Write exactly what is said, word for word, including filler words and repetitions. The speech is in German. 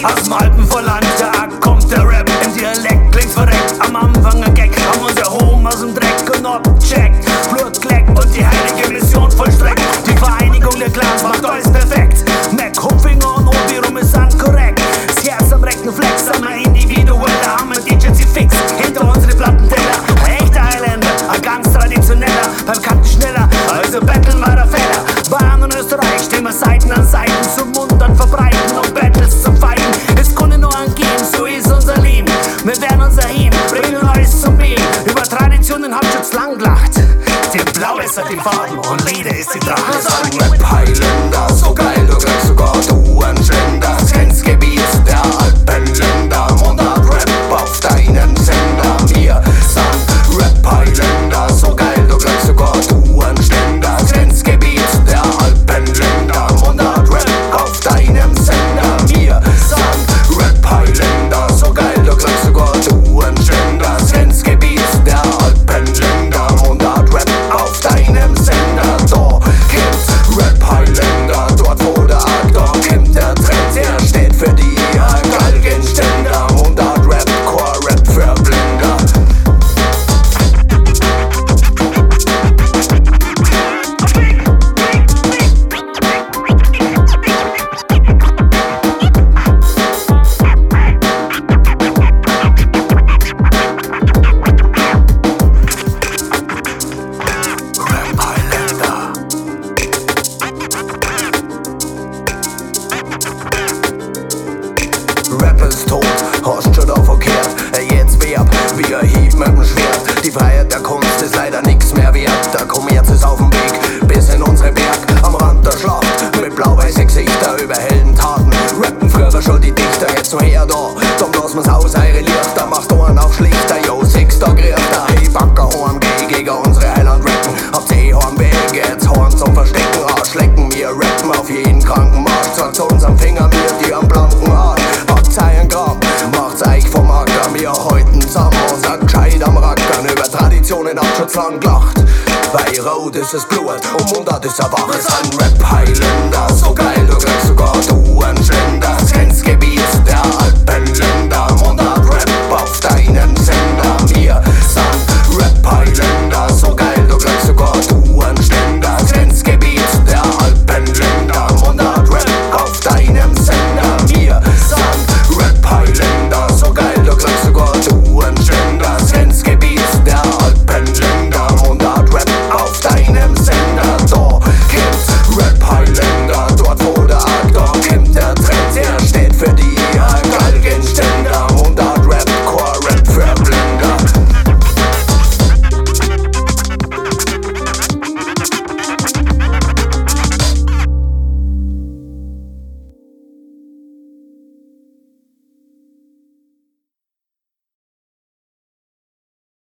Aus dem Alpenvorland, da kommt der Rap im Dialekt, klingt's verreckt, am Anfang ein Gag, haben uns erhoben aus dem Dreck und abgecheckt, Blut geleckt und die heilige Mission vollstreckt. Die Vereinigung der Clans macht alles perfekt. Mac, Hupfinger und Obi rum ist korrekt. Das Herz am rechten Flex, sind wir individuell, da haben wir D J sie fix hinter unsere Plattenteller. Ein echter Highlander, ein ganz traditioneller, beim Kanten schneller, also Battlen war der Fehler. Bayern und Österreich stehen wir Seiten an Seiten, zum Mund an verbreiten und Battles zum Fighten. Es kann nur angehen, so ist unser Leben. Wir werden unser Heim, bringen alles zum Beam. Über Traditionen habt ihr jetzt lang gelacht. Die Blau ist die Farben und Lieder ist die Tracht. Wir sind Rap-Highlander, so geil, du kriegst sogar du einen Schländer. Das Grenzgebiet der Alpenländer, Mundart-Rap auf deinem Sender. Wir sind Rap-Highlander, so geil, du kriegst sogar du einen Schländer. Das Grenzgebiet der Alpenländer, Mundart-Rap auf deinem Sender. Wir sind Rap-Highlander, so geil, du kriegst sogar du einen Schländer. Das Grenzgebiet der Alpenländer, Mundart-Rap auf deinem Sender. Da gibt's Rap-Highlander, dort wo der Aktor kommt der Trend, der steht für die Galgenständer. Mundart-Rap, Core-Rap für Blinder. Rap ist tot, hast schon da verkehrt. Jetzt werb, wie ein Hieb mit dem Schwert. Die Freiheit der Kunst ist leider nix mehr wert. Der Kommerz ist auf dem Weg bis in unsere Berg. Am Rand der Schlacht mit blau-weiße Gesichter über Heldentaten. Rappen früher schon die Dichter, jetzt so her da. Dann lassen wir's aus, eure Lichter, macht einen auf schlichter. Yo, sechster Grichter, hey, Backer, Horn, geh gegen unsere Highland rappen. Habt eh Hornwege, jetzt Horn zum Verstecken, Arschlecken. Wir rappen auf jeden Krankenmarkt, sagt zu unserem Finger, mir die am blanken Arsch. Ein Grab, macht's euch vom Acker. Wir halten zusammen und sind gescheit am Rackern. Über Traditionen habt schon lang gelacht. Bei Rot ist es Blut und Mundart ist erwacht. Wir sind Rap